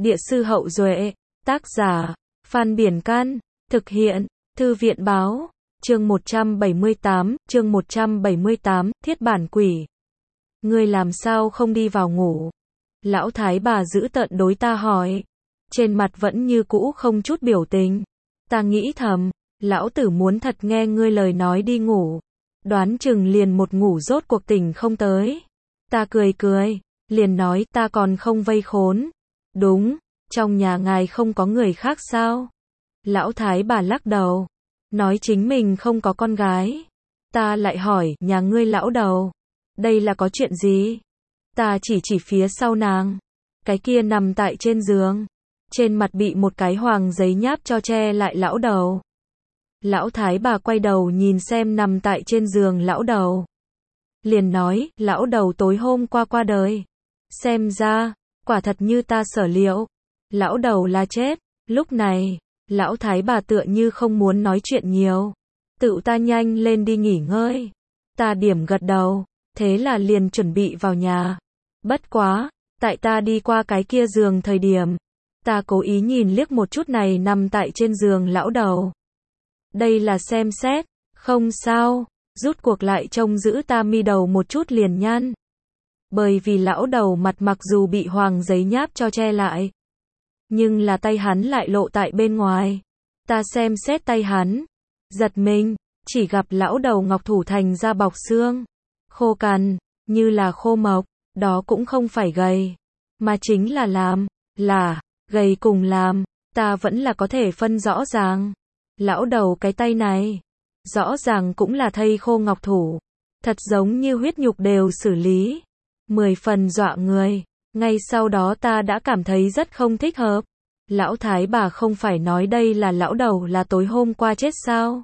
Địa sư Hậu Duệ, tác giả, Phan Biển Can, thực hiện, Thư viện Báo, chương 178, thiết bản quỷ. Ngươi làm sao không đi vào ngủ? Lão thái bà giữ tợn đối ta hỏi. Trên mặt vẫn như cũ không chút biểu tình. Ta nghĩ thầm, lão tử muốn thật nghe ngươi lời nói đi ngủ. Đoán chừng liền một ngủ rốt cuộc tỉnh không tới. Ta cười, liền nói ta còn không vây khốn. Đúng, trong nhà ngài không có người khác sao? Lão thái bà lắc đầu, nói chính mình không có con gái. Ta lại hỏi, nhà ngươi lão đầu, đây là có chuyện gì? Ta chỉ phía sau nàng, cái kia nằm tại trên giường, trên mặt bị một cái hoàng giấy nháp cho che lại lão đầu. Lão thái bà quay đầu nhìn xem nằm tại trên giường lão đầu, liền nói, lão đầu tối hôm qua đời. Xem ra, quả thật như ta sở liệu, lão đầu là chết. Lúc này, lão thái bà tựa như không muốn nói chuyện nhiều. Tự ta nhanh lên đi nghỉ ngơi. Ta điểm gật đầu, thế là liền chuẩn bị vào nhà. Bất quá, tại ta đi qua cái kia giường thời điểm, ta cố ý nhìn liếc một chút này nằm tại trên giường lão đầu. Đây là xem xét, không sao, rút cuộc lại trông giữ ta mi đầu một chút liền nhăn. Bởi vì lão đầu mặt mặc dù bị hoàng giấy nháp cho che lại, nhưng là tay hắn lại lộ tại bên ngoài. Ta xem xét tay hắn, giật mình, chỉ gặp lão đầu ngọc thủ thành ra bọc xương, khô cằn, như là khô mộc, đó cũng không phải gầy, mà chính là gầy cùng làm, ta vẫn là có thể phân rõ ràng. Lão đầu cái tay này, rõ ràng cũng là thây khô ngọc thủ, thật giống như huyết nhục đều xử lý, 10 phần dọa người. Ngay sau đó ta đã cảm thấy rất không thích hợp. Lão thái bà không phải nói đây là lão đầu là tối hôm qua chết sao?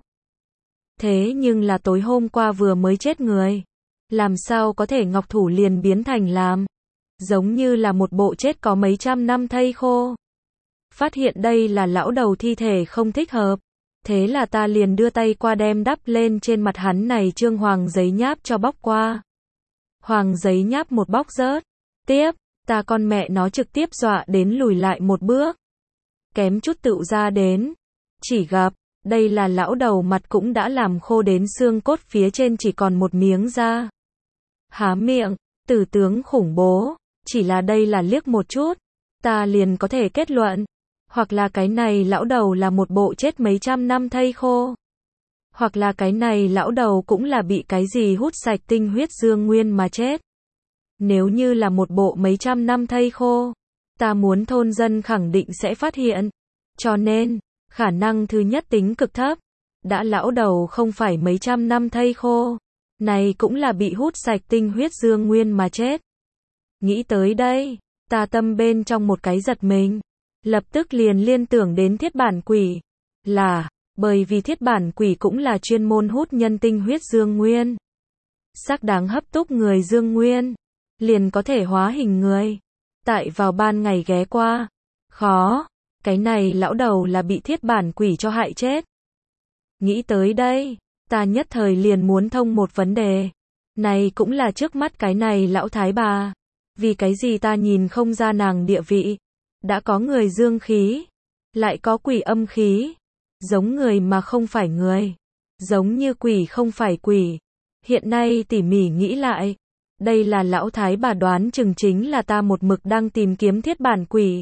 Thế nhưng là tối hôm qua vừa mới chết người. Làm sao có thể ngọc thủ liền biến thành làm? Giống như là một bộ chết có mấy trăm năm thây khô. Phát hiện đây là lão đầu thi thể không thích hợp. Thế là ta liền đưa tay qua đem đắp lên trên mặt hắn này trương hoàng giấy nháp cho bóc qua. Hoàng giấy nháp một bóc rớt. Tiếp, ta con mẹ nó trực tiếp dọa đến lùi lại một bước. Kém chút tựu ra đến. Chỉ gặp, đây là lão đầu mặt cũng đã làm khô đến xương cốt phía trên chỉ còn một miếng da. Há miệng, tử tướng khủng bố, chỉ là đây là liếc một chút, ta liền có thể kết luận. Hoặc là cái này lão đầu là một bộ chết mấy trăm năm thây khô. Hoặc là cái này lão đầu cũng là bị cái gì hút sạch tinh huyết dương nguyên mà chết. Nếu như là một bộ mấy trăm năm thây khô, ta muốn thôn dân khẳng định sẽ phát hiện. Cho nên, khả năng thứ nhất tính cực thấp. Đã lão đầu không phải mấy trăm năm thây khô, này cũng là bị hút sạch tinh huyết dương nguyên mà chết. Nghĩ tới đây, ta tâm bên trong một cái giật mình, lập tức liền liên tưởng đến thiết bản quỷ. Là, bởi vì thiết bản quỷ cũng là chuyên môn hút nhân tinh huyết dương nguyên. Xác đáng hấp túc người dương nguyên, liền có thể hóa hình người. Tại vào ban ngày ghé qua. Khó, cái này lão đầu là bị thiết bản quỷ cho hại chết. Nghĩ tới đây, ta nhất thời liền muốn thông một vấn đề. Này cũng là trước mắt cái này lão thái bà. Vì cái gì ta nhìn không ra nàng địa vị. Đã có người dương khí, lại có quỷ âm khí. Giống người mà không phải người. Giống như quỷ không phải quỷ. Hiện nay tỉ mỉ nghĩ lại, đây là lão thái bà đoán chừng chính là ta một mực đang tìm kiếm thiết bản quỷ.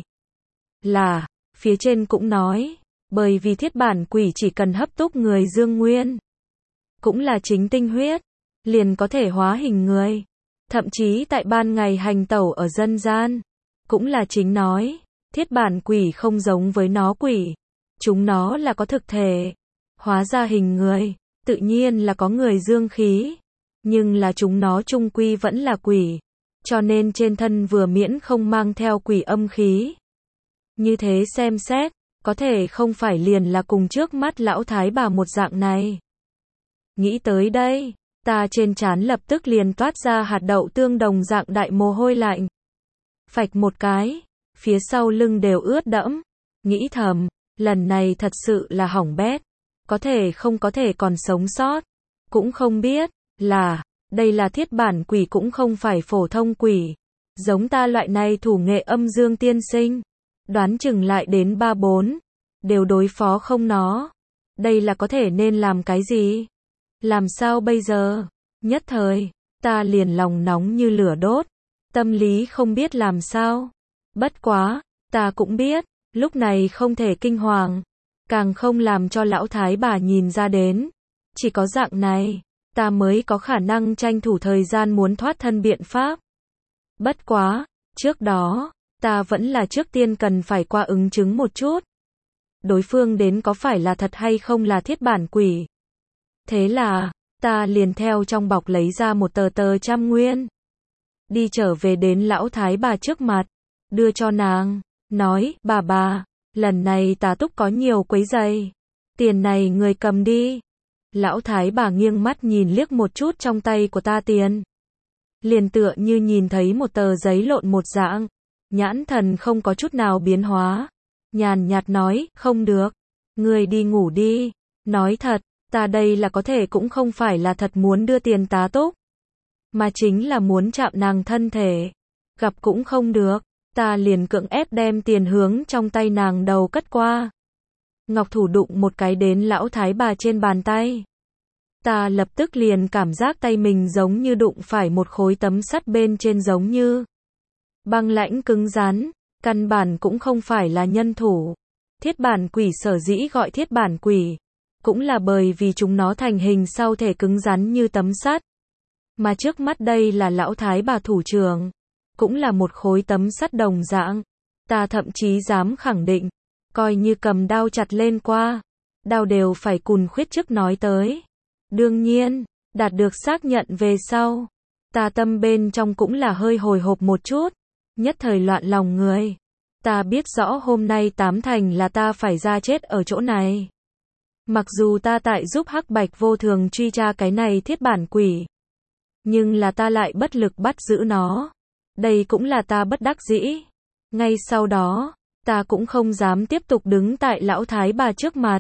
Là, phía trên cũng nói, bởi vì thiết bản quỷ chỉ cần hấp túc người dương nguyên, cũng là chính tinh huyết, liền có thể hóa hình người. Thậm chí tại ban ngày hành tẩu ở dân gian, cũng là chính nói, thiết bản quỷ không giống với nó quỷ. Chúng nó là có thực thể, hóa ra hình người, tự nhiên là có người dương khí. Nhưng là chúng nó chung quy vẫn là quỷ, cho nên trên thân vừa miễn không mang theo quỷ âm khí. Như thế xem xét, có thể không phải liền là cùng trước mắt lão thái bà một dạng này. Nghĩ tới đây, ta trên trán lập tức liền toát ra hạt đậu tương đồng dạng đại mồ hôi lạnh. Phạch một cái, phía sau lưng đều ướt đẫm. Nghĩ thầm, lần này thật sự là hỏng bét, có thể không có thể còn sống sót, cũng không biết. Là, đây là thiết bản quỷ cũng không phải phổ thông quỷ. Giống ta loại này thủ nghệ âm dương tiên sinh. đoán chừng lại đến 3-4, đều đối phó không nó. Đây là có thể nên làm cái gì? Làm sao bây giờ? Nhất thời, ta liền lòng nóng như lửa đốt, tâm lý không biết làm sao. Bất quá, ta cũng biết, lúc này không thể kinh hoàng, càng không làm cho lão thái bà nhìn ra đến. Chỉ có dạng này, ta mới có khả năng tranh thủ thời gian muốn thoát thân biện pháp. Bất quá, trước đó, ta vẫn là trước tiên cần phải qua ứng chứng một chút. Đối phương đến có phải là thật hay không là thiết bản quỷ. Thế là, ta liền theo trong bọc lấy ra một tờ 100 nguyên. Đi trở về đến lão thái bà trước mặt, đưa cho nàng, nói, bà, lần này tá túc có nhiều quấy rầy. Tiền này người cầm đi. Lão thái bà nghiêng mắt nhìn liếc một chút trong tay của ta tiền. Liền tựa như nhìn thấy một tờ giấy lộn một dạng. Nhãn thần không có chút nào biến hóa. Nhàn nhạt nói, không được. Người đi ngủ đi. Nói thật, ta đây là có thể cũng không phải là thật muốn đưa tiền tá túc. Mà chính là muốn chạm nàng thân thể. Gặp cũng không được. Ta liền cưỡng ép đem tiền hướng trong tay nàng đầu cất qua. Ngọc thủ đụng một cái đến lão thái bà trên bàn tay. Ta lập tức liền cảm giác tay mình giống như đụng phải một khối tấm sắt bên trên giống như băng lãnh cứng rắn, căn bản cũng không phải là nhân thủ. Thiết bản quỷ sở dĩ gọi thiết bản quỷ, cũng là bởi vì chúng nó thành hình sau thể cứng rắn như tấm sắt. Mà trước mắt đây là lão thái bà thủ trưởng, cũng là một khối tấm sắt đồng dạng. Ta thậm chí dám khẳng định, coi như cầm đao chặt lên qua, đao đều phải cùn khuyết trước nói tới. Đương nhiên, đạt được xác nhận về sau, ta tâm bên trong cũng là hơi hồi hộp một chút, nhất thời loạn lòng người. Ta biết rõ hôm nay 8 thành là ta phải ra chết ở chỗ này. Mặc dù ta tại giúp Hắc Bạch Vô Thường truy tra cái này thiết bản quỷ, nhưng là ta lại bất lực bắt giữ nó. Đây cũng là ta bất đắc dĩ. Ngay sau đó, ta cũng không dám tiếp tục đứng tại lão thái bà trước mặt.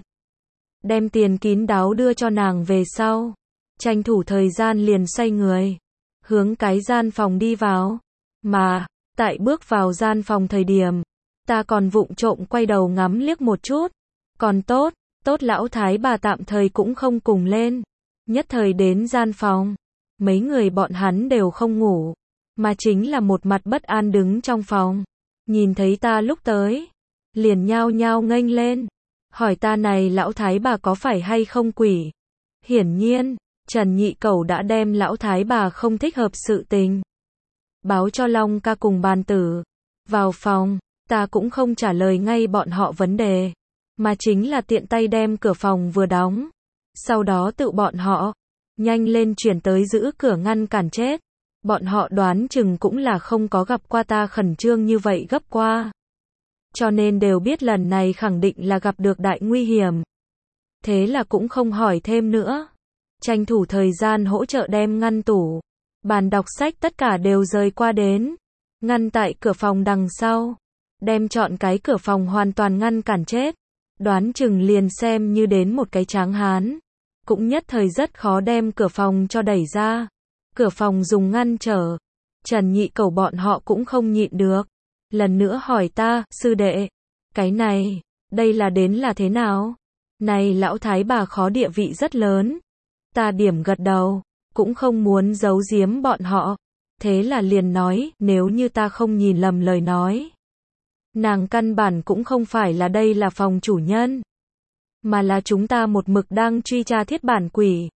Đem tiền kín đáo đưa cho nàng về sau. Tranh thủ thời gian liền xoay người. Hướng cái gian phòng đi vào. Mà, tại bước vào gian phòng thời điểm, ta còn vụng trộm quay đầu ngắm liếc một chút. Còn tốt lão thái bà tạm thời cũng không cùng lên. Nhất thời đến gian phòng. Mấy người bọn hắn đều không ngủ. Mà chính là một mặt bất an đứng trong phòng. Nhìn thấy ta lúc tới, liền nhao nhao nghênh lên. Hỏi ta này lão thái bà có phải hay không quỷ. Hiển nhiên, Trần Nhị Cẩu đã đem lão thái bà không thích hợp sự tình báo cho Long ca cùng bàn tử. Vào phòng, ta cũng không trả lời ngay bọn họ vấn đề, mà chính là tiện tay đem cửa phòng vừa đóng. Sau đó tự bọn họ nhanh lên chuyển tới giữ cửa ngăn cản chết. Bọn họ đoán chừng cũng là không có gặp qua ta khẩn trương như vậy gấp qua. Cho nên đều biết lần này khẳng định là gặp được đại nguy hiểm. Thế là cũng không hỏi thêm nữa. Tranh thủ thời gian hỗ trợ đem ngăn tủ, bàn đọc sách tất cả đều rời qua đến. Ngăn tại cửa phòng đằng sau. Đem chọn cái cửa phòng hoàn toàn ngăn cản chết. Đoán chừng liền xem như đến một cái tráng hán. Cũng nhất thời rất khó đem cửa phòng cho đẩy ra. Cửa phòng dùng ngăn trở. Trần Nhị Cẩu bọn họ cũng không nhịn được. Lần nữa hỏi ta, sư đệ, cái này, đây là đến là thế nào? Này lão thái bà khó địa vị rất lớn. Ta điểm gật đầu, cũng không muốn giấu giếm bọn họ. Thế là liền nói, nếu như ta không nhìn lầm lời nói. Nàng căn bản cũng không phải là đây là phòng chủ nhân. Mà là chúng ta một mực đang truy tra thiết bản quỷ.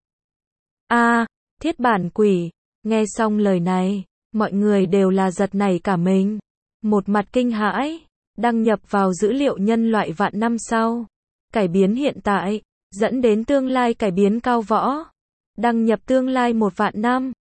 Thiết bản quỷ. Nghe xong lời này, mọi người đều là giật nảy cả mình. Một mặt kinh hãi, đăng nhập vào dữ liệu nhân loại vạn năm sau. Cải biến hiện tại, dẫn đến tương lai cải biến cao võ. Đăng nhập tương lai 1 vạn năm.